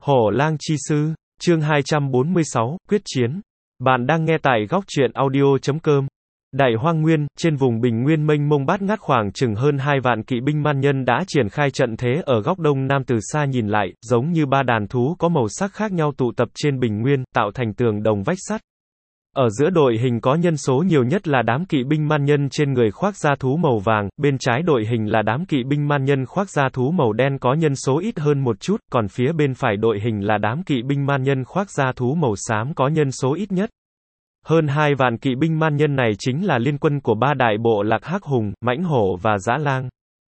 Hổ lang chi sư, chương 246, quyết chiến. Bạn đang nghe tại góc truyện audio.com. Đại Hoang Nguyên, trên vùng bình nguyên mênh mông bát ngát khoảng chừng hơn 2 vạn kỵ binh man nhân đã triển khai trận thế ở góc đông nam từ xa nhìn lại, giống như ba đàn thú có màu sắc khác nhau tụ tập trên bình nguyên, tạo thành tường đồng vách sắt. Ở giữa đội hình có nhân số nhiều nhất là đám kỵ binh man nhân trên người khoác da thú màu vàng, bên trái đội hình là đám kỵ binh man nhân khoác da thú màu đen có nhân số ít hơn một chút, còn phía bên phải đội hình là đám kỵ binh man nhân khoác da thú màu xám có nhân số ít nhất. Hơn 2 vạn kỵ binh man nhân này chính là liên quân của ba đại bộ lạc Hắc Hùng, Mãnh Hổ và Dã Lang.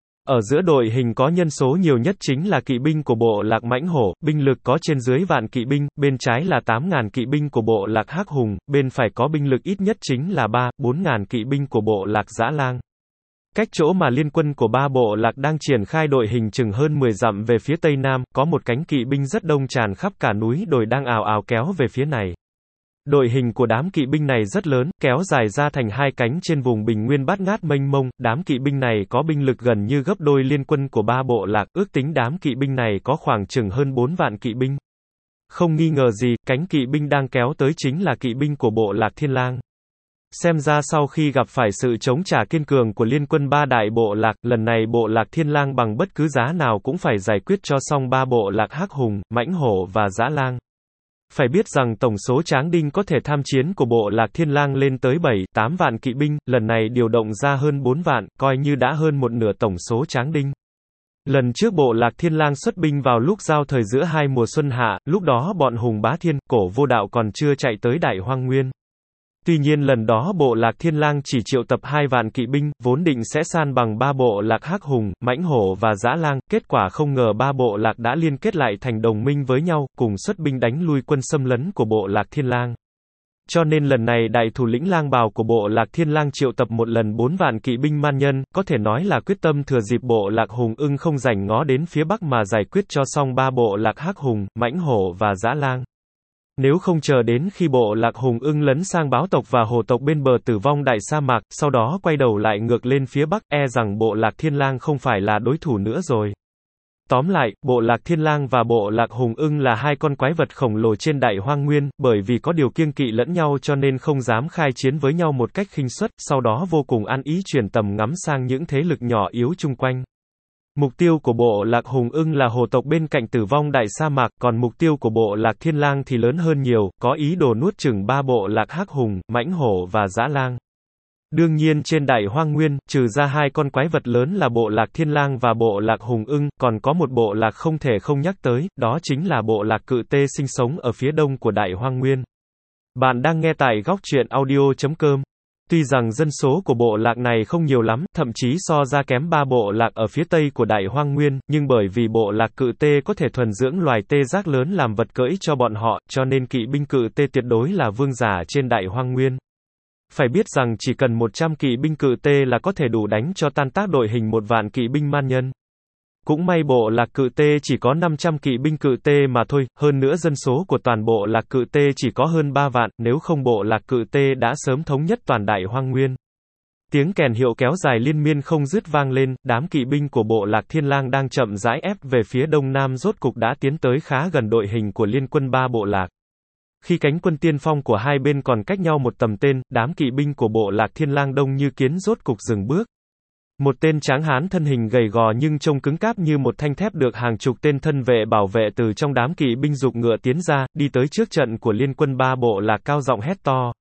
Ở giữa đội hình có nhân số nhiều nhất chính là kỵ binh của bộ lạc Mãnh Hổ, binh lực có trên dưới vạn kỵ binh, bên trái là 8.000 kỵ binh của bộ lạc Hắc Hùng, bên phải có binh lực ít nhất chính là 3-4.000 kỵ binh của bộ lạc Dã Lang. Cách chỗ mà liên quân của ba bộ lạc đang triển khai đội hình chừng hơn 10 dặm về phía tây nam, có một cánh kỵ binh rất đông tràn khắp cả núi đồi đang ào ào kéo về phía này. Đội hình của đám kỵ binh này rất lớn, kéo dài ra thành hai cánh trên vùng bình nguyên bát ngát mênh mông, đám kỵ binh này có binh lực gần như gấp đôi liên quân của ba bộ lạc, ước tính đám kỵ binh này có khoảng chừng hơn 4 vạn kỵ binh. Không nghi ngờ gì, cánh kỵ binh đang kéo tới chính là kỵ binh của bộ lạc Thiên Lang. Xem ra sau khi gặp phải sự chống trả kiên cường của liên quân ba đại bộ lạc, lần này bộ lạc Thiên Lang bằng bất cứ giá nào cũng phải giải quyết cho xong ba bộ lạc Hắc Hùng, Mãnh Hổ và Dã Lang. Phải biết rằng tổng số tráng đinh có thể tham chiến của bộ lạc Thiên Lang lên tới 7-8 vạn kỵ binh, lần này điều động ra hơn 4 vạn, coi như đã hơn một nửa tổng số tráng đinh. Lần trước bộ lạc Thiên Lang xuất binh vào lúc giao thời giữa hai mùa xuân hạ, lúc đó bọn Hùng Bá Thiên, Cổ Vô Đạo còn chưa chạy tới Đại Hoang Nguyên. Tuy nhiên lần đó bộ lạc Thiên Lang chỉ triệu tập 2 vạn kỵ binh, vốn định sẽ san bằng ba bộ lạc Hắc Hùng, Mãnh Hổ và Dã Lang, kết quả không ngờ ba bộ lạc đã liên kết lại thành đồng minh với nhau, cùng xuất binh đánh lui quân xâm lấn của bộ lạc Thiên Lang. Cho nên lần này đại thủ lĩnh Lang Bào của bộ lạc Thiên Lang triệu tập một lần 4 vạn kỵ binh man nhân, có thể nói là quyết tâm thừa dịp bộ lạc Hùng Ưng không rảnh ngó đến phía bắc mà giải quyết cho xong ba bộ lạc Hắc Hùng, Mãnh Hổ và Dã Lang. Nếu không chờ đến khi bộ lạc Hùng Ưng lấn sang báo tộc và hổ tộc bên bờ Tử Vong Đại Sa Mạc, sau đó quay đầu lại ngược lên phía bắc, e rằng bộ lạc Thiên Lang không phải là đối thủ nữa rồi. Tóm lại, bộ lạc Thiên Lang và bộ lạc Hùng Ưng là hai con quái vật khổng lồ trên Đại Hoang Nguyên, bởi vì có điều kiêng kỵ lẫn nhau cho nên không dám khai chiến với nhau một cách khinh suất, sau đó vô cùng ăn ý chuyển tầm ngắm sang những thế lực nhỏ yếu chung quanh. Mục tiêu của bộ lạc Hùng Ưng là hổ tộc bên cạnh Tử Vong Đại Sa Mạc, còn mục tiêu của bộ lạc Thiên Lang thì lớn hơn nhiều, có ý đồ nuốt chửng ba bộ lạc Hắc Hùng, Mãnh Hổ và Dã Lang. Đương nhiên trên Đại Hoang Nguyên, trừ ra hai con quái vật lớn là bộ lạc Thiên Lang và bộ lạc Hùng Ưng, còn có một bộ lạc không thể không nhắc tới, đó chính là bộ lạc Cự Tê sinh sống ở phía đông của Đại Hoang Nguyên. Bạn đang nghe tại góc truyện audio.com. Tuy rằng dân số của bộ lạc này không nhiều lắm, thậm chí so ra kém ba bộ lạc ở phía tây của Đại Hoang Nguyên, nhưng bởi vì bộ lạc Cự Tê có thể thuần dưỡng loài tê giác lớn làm vật cưỡi cho bọn họ, cho nên kỵ binh Cự Tê tuyệt đối là vương giả trên Đại Hoang Nguyên. Phải biết rằng chỉ cần 100 kỵ binh Cự Tê là có thể đủ đánh cho tan tác đội hình 1 vạn kỵ binh man nhân. Cũng may bộ lạc Cự Tê chỉ có 500 kỵ binh Cự Tê mà thôi, hơn nữa dân số của toàn bộ lạc Cự Tê chỉ có hơn 3 vạn, nếu không bộ lạc Cự Tê đã sớm thống nhất toàn Đại Hoang Nguyên. Tiếng kèn hiệu kéo dài liên miên không dứt vang lên, đám kỵ binh của bộ lạc Thiên Lang đang chậm rãi ép về phía đông nam rốt cục đã tiến tới khá gần đội hình của liên quân ba bộ lạc. Khi cánh quân tiên phong của hai bên còn cách nhau một tầm tên, đám kỵ binh của bộ lạc Thiên Lang đông như kiến rốt cục dừng bước. Một tên tráng hán thân hình gầy gò nhưng trông cứng cáp như một thanh thép được hàng chục tên thân vệ bảo vệ từ trong đám kỵ binh giục ngựa tiến ra, đi tới trước trận của liên quân ba bộ lạc cao giọng hét to.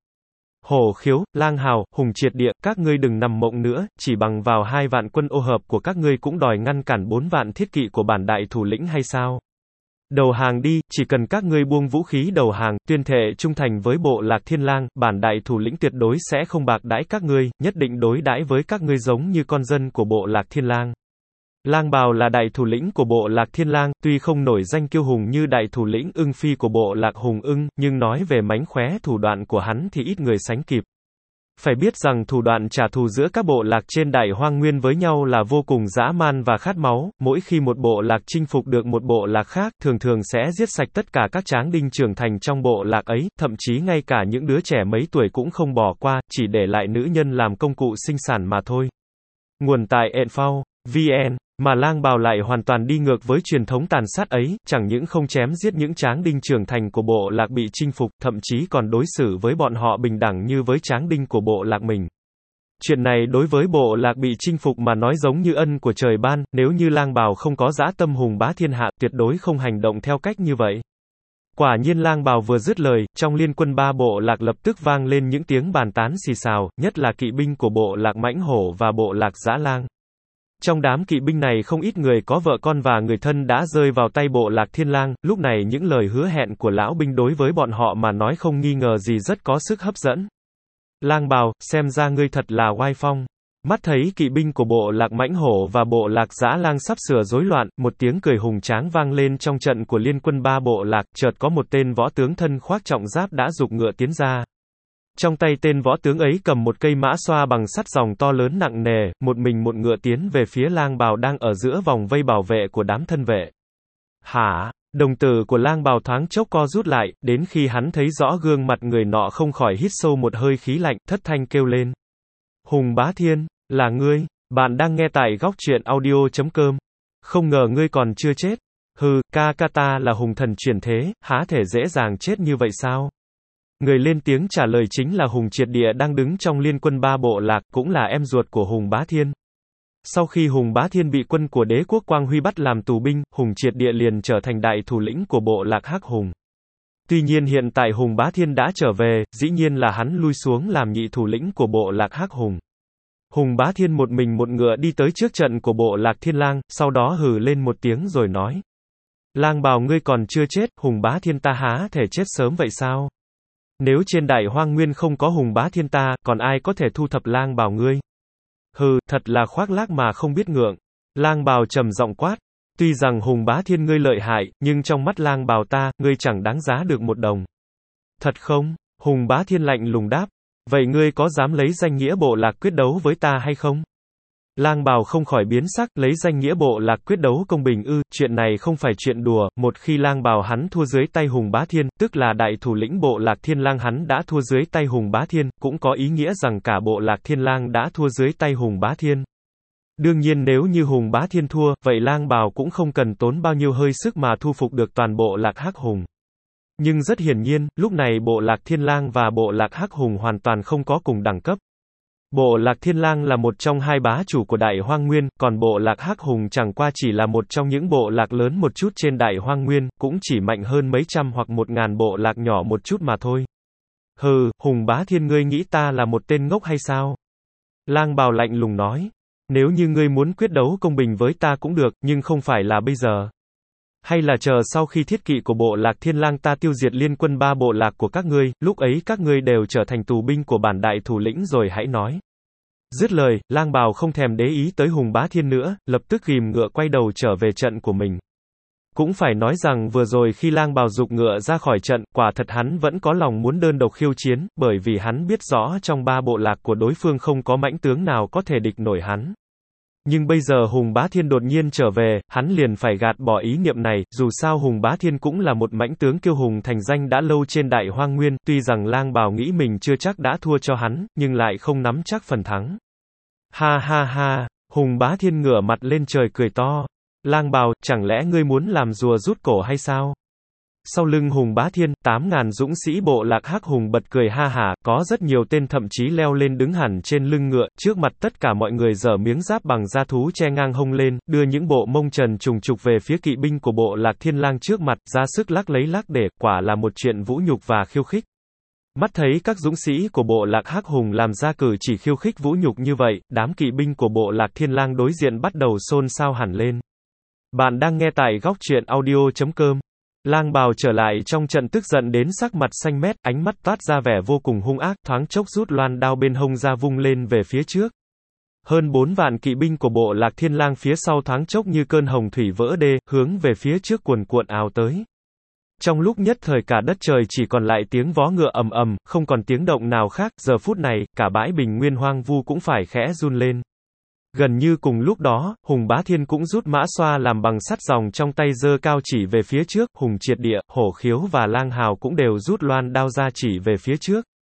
Hổ Khiếu, Lang Hào, Hùng Triệt Địa, các ngươi đừng nằm mộng nữa, chỉ bằng vào 2 vạn quân ô hợp của các ngươi cũng đòi ngăn cản 4 vạn thiết kỵ của bản đại thủ lĩnh hay sao? Đầu hàng đi, chỉ cần các ngươi buông vũ khí đầu hàng, tuyên thệ trung thành với bộ lạc Thiên Lang, bản đại thủ lĩnh tuyệt đối sẽ không bạc đãi các ngươi, nhất định đối đãi với các ngươi giống như con dân của bộ lạc Thiên Lang. Lang Bào là đại thủ lĩnh của bộ lạc Thiên Lang, tuy không nổi danh kiêu hùng như đại thủ lĩnh Ưng Phi của bộ lạc Hùng Ưng, nhưng nói về mánh khóe thủ đoạn của hắn thì ít người sánh kịp. Phải biết rằng thủ đoạn trả thù giữa các bộ lạc trên Đại Hoang Nguyên với nhau là vô cùng dã man và khát máu, mỗi khi một bộ lạc chinh phục được một bộ lạc khác, thường thường sẽ giết sạch tất cả các tráng đinh trưởng thành trong bộ lạc ấy, thậm chí ngay cả những đứa trẻ mấy tuổi cũng không bỏ qua, chỉ để lại nữ nhân làm công cụ sinh sản mà thôi. Nguồn tại Enfao, VN Mà Lang Bào lại hoàn toàn đi ngược với truyền thống tàn sát ấy, chẳng những không chém giết những tráng đinh trưởng thành của bộ lạc bị chinh phục, thậm chí còn đối xử với bọn họ bình đẳng như với tráng đinh của bộ lạc mình. Chuyện này đối với bộ lạc bị chinh phục mà nói giống như ân của trời ban, nếu như Lang Bào không có dã tâm hùng bá thiên hạ, tuyệt đối không hành động theo cách như vậy. Quả nhiên Lang Bào vừa dứt lời, trong liên quân ba bộ lạc lập tức vang lên những tiếng bàn tán xì xào, nhất là kỵ binh của bộ lạc Mãnh Hổ và bộ lạc Dã Lang. Trong đám kỵ binh này không ít người có vợ con và người thân đã rơi vào tay bộ lạc Thiên Lang, lúc này những lời hứa hẹn của lão binh đối với bọn họ mà nói không nghi ngờ gì rất có sức hấp dẫn. Lang Bào, xem ra ngươi thật là oai phong. Mắt thấy kỵ binh của bộ lạc Mãnh Hổ và bộ lạc Dã Lang sắp sửa rối loạn, một tiếng cười hùng tráng vang lên trong trận của liên quân ba bộ lạc, chợt có một tên võ tướng thân khoác trọng giáp đã giục ngựa tiến ra. Trong tay tên võ tướng ấy cầm một cây mã xoa bằng sắt ròng to lớn nặng nề, một mình một ngựa tiến về phía Lang Bào đang ở giữa vòng vây bảo vệ của đám thân vệ. Hả? Đồng tử của Lang Bào thoáng chốc co rút lại, đến khi hắn thấy rõ gương mặt người nọ không khỏi hít sâu một hơi khí lạnh, thất thanh kêu lên. Hùng Bá Thiên, là ngươi, bạn đang nghe tại góc truyện audio.com. Không ngờ ngươi còn chưa chết. Hừ, ca ta là hùng thần chuyển thế, há thể dễ dàng chết như vậy sao? Người lên tiếng trả lời chính là Hùng Triệt Địa đang đứng trong liên quân ba bộ lạc, cũng là em ruột của Hùng Bá Thiên. Sau khi Hùng Bá Thiên bị quân của đế quốc Quang Huy bắt làm tù binh, Hùng Triệt Địa liền trở thành đại thủ lĩnh của bộ lạc Hắc Hùng. Tuy nhiên hiện tại Hùng Bá Thiên đã trở về, dĩ nhiên là hắn lui xuống làm nhị thủ lĩnh của bộ lạc Hắc Hùng. Hùng Bá Thiên một mình một ngựa đi tới trước trận của bộ lạc Thiên Lang, sau đó hừ lên một tiếng rồi nói. Lang Bào ngươi còn chưa chết, Hùng Bá Thiên ta há thể chết sớm vậy sao? Nếu trên đại hoang nguyên không có Hùng Bá Thiên ta, còn ai có thể thu thập Lang Bào ngươi? Hừ, thật là khoác lác mà không biết ngượng. Lang Bào trầm giọng quát. Tuy rằng Hùng Bá Thiên ngươi lợi hại, nhưng trong mắt Lang Bào ta, ngươi chẳng đáng giá được một đồng. Thật không? Hùng Bá Thiên lạnh lùng đáp. Vậy ngươi có dám lấy danh nghĩa bộ lạc quyết đấu với ta hay không? Lang Bào không khỏi biến sắc, lấy danh nghĩa bộ lạc quyết đấu công bình ư, chuyện này không phải chuyện đùa, một khi Lang Bào hắn thua dưới tay Hùng Bá Thiên, tức là đại thủ lĩnh bộ lạc Thiên Lang hắn đã thua dưới tay Hùng Bá Thiên, cũng có ý nghĩa rằng cả bộ lạc Thiên Lang đã thua dưới tay Hùng Bá Thiên. Đương nhiên nếu như Hùng Bá Thiên thua, vậy Lang Bào cũng không cần tốn bao nhiêu hơi sức mà thu phục được toàn bộ lạc Hắc Hùng. Nhưng rất hiển nhiên, lúc này bộ lạc Thiên Lang và bộ lạc Hắc Hùng hoàn toàn không có cùng đẳng cấp. Bộ lạc Thiên Lang là một trong hai bá chủ của Đại Hoang Nguyên, còn bộ lạc Hắc Hùng chẳng qua chỉ là một trong những bộ lạc lớn một chút trên Đại Hoang Nguyên, cũng chỉ mạnh hơn mấy trăm hoặc 1000 bộ lạc nhỏ một chút mà thôi. Hừ, Hùng Bá Thiên ngươi nghĩ ta là một tên ngốc hay sao? Lang Bào lạnh lùng nói. Nếu như ngươi muốn quyết đấu công bình với ta cũng được, nhưng không phải là bây giờ. Hay là chờ sau khi thiết kỵ của bộ lạc Thiên Lang ta tiêu diệt liên quân ba bộ lạc của các ngươi, lúc ấy các ngươi đều trở thành tù binh của bản đại thủ lĩnh rồi hãy nói. Dứt lời, Lang Bào không thèm để ý tới Hùng Bá Thiên nữa, lập tức ghìm ngựa quay đầu trở về trận của mình. Cũng phải nói rằng vừa rồi khi Lang Bào giục ngựa ra khỏi trận, quả thật hắn vẫn có lòng muốn đơn độc khiêu chiến, bởi vì hắn biết rõ trong ba bộ lạc của đối phương không có mãnh tướng nào có thể địch nổi hắn. Nhưng bây giờ Hùng Bá Thiên đột nhiên trở về, hắn liền phải gạt bỏ ý niệm này, dù sao Hùng Bá Thiên cũng là một mãnh tướng kiêu hùng thành danh đã lâu trên Đại Hoang Nguyên, tuy rằng Lang Bào nghĩ mình chưa chắc đã thua cho hắn, nhưng lại không nắm chắc phần thắng. Ha ha ha, Hùng Bá Thiên ngửa mặt lên trời cười to. Lang Bào, chẳng lẽ ngươi muốn làm rùa rút cổ hay sao? Sau lưng Hùng Bá Thiên, 8.000 dũng sĩ bộ lạc Hắc Hùng bật cười ha hả, có rất nhiều tên thậm chí leo lên đứng hẳn trên lưng ngựa, trước mặt tất cả mọi người giở miếng giáp bằng da thú che ngang hông lên, đưa những bộ mông trần trùng trục về phía kỵ binh của bộ lạc Thiên Lang trước mặt, ra sức lắc lấy lắc để, quả là một chuyện vũ nhục và khiêu khích. Mắt thấy các dũng sĩ của bộ lạc Hắc Hùng làm ra cử chỉ khiêu khích vũ nhục như vậy, đám kỵ binh của bộ lạc Thiên Lang đối diện bắt đầu xôn xao hẳn lên. Bạn đang nghe tại góc truyện audio.com. Lang Bào trở lại trong trận tức giận đến sắc mặt xanh mét, ánh mắt toát ra vẻ vô cùng hung ác, thoáng chốc rút loan đao bên hông ra vung lên về phía trước. Hơn 4 vạn kỵ binh của bộ lạc Thiên Lang phía sau thoáng chốc như cơn hồng thủy vỡ đê, hướng về phía trước cuồn cuộn ào tới. Trong lúc nhất thời cả đất trời chỉ còn lại tiếng vó ngựa ầm ầm, không còn tiếng động nào khác, giờ phút này, cả bãi bình nguyên hoang vu cũng phải khẽ run lên. Gần như cùng lúc đó, Hùng Bá Thiên cũng rút mã xoa làm bằng sắt ròng trong tay giơ cao chỉ về phía trước, Hùng Triệt Địa, Hổ Khiếu và Lang Hào cũng đều rút loan đao ra chỉ về phía trước.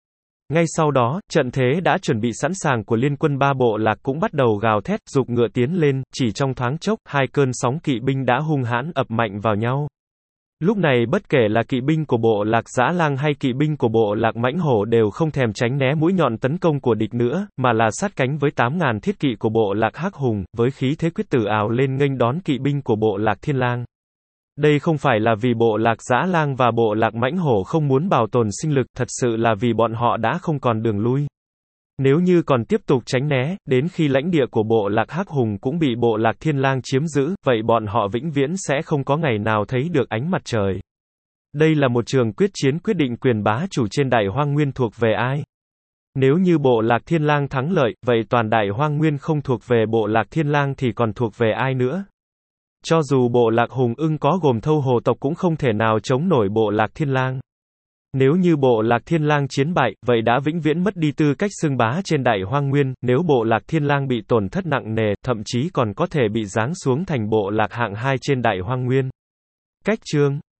Ngay sau đó, trận thế đã chuẩn bị sẵn sàng của liên quân ba bộ lạc cũng bắt đầu gào thét, giục ngựa tiến lên, chỉ trong thoáng chốc, hai cơn sóng kỵ binh đã hung hãn ập mạnh vào nhau. Lúc này bất kể là kỵ binh của bộ lạc Dã Lang hay kỵ binh của bộ lạc Mãnh Hổ đều không thèm tránh né mũi nhọn tấn công của địch nữa, mà là sát cánh với 8.000 thiết kỵ của bộ lạc Hắc Hùng, với khí thế quyết tử ào lên nghênh đón kỵ binh của bộ lạc Thiên Lang. Đây không phải là vì bộ lạc Dã Lang và bộ lạc Mãnh Hổ không muốn bảo tồn sinh lực, thật sự là vì bọn họ đã không còn đường lui. Nếu như còn tiếp tục tránh né, đến khi lãnh địa của bộ lạc Hắc Hùng cũng bị bộ lạc Thiên Lang chiếm giữ, vậy bọn họ vĩnh viễn sẽ không có ngày nào thấy được ánh mặt trời. Đây là một trường quyết chiến quyết định quyền bá chủ trên Đại Hoang Nguyên thuộc về ai? Nếu như bộ lạc Thiên Lang thắng lợi, vậy toàn Đại Hoang Nguyên không thuộc về bộ lạc Thiên Lang thì còn thuộc về ai nữa? Cho dù bộ lạc Hùng Ưng có gồm Thâu Hồ tộc cũng không thể nào chống nổi bộ lạc Thiên Lang. Nếu như bộ lạc Thiên Lang chiến bại, vậy đã vĩnh viễn mất đi tư cách xưng bá trên Đại Hoang Nguyên, nếu bộ lạc Thiên Lang bị tổn thất nặng nề, thậm chí còn có thể bị giáng xuống thành bộ lạc hạng 2 trên Đại Hoang Nguyên. Cách chương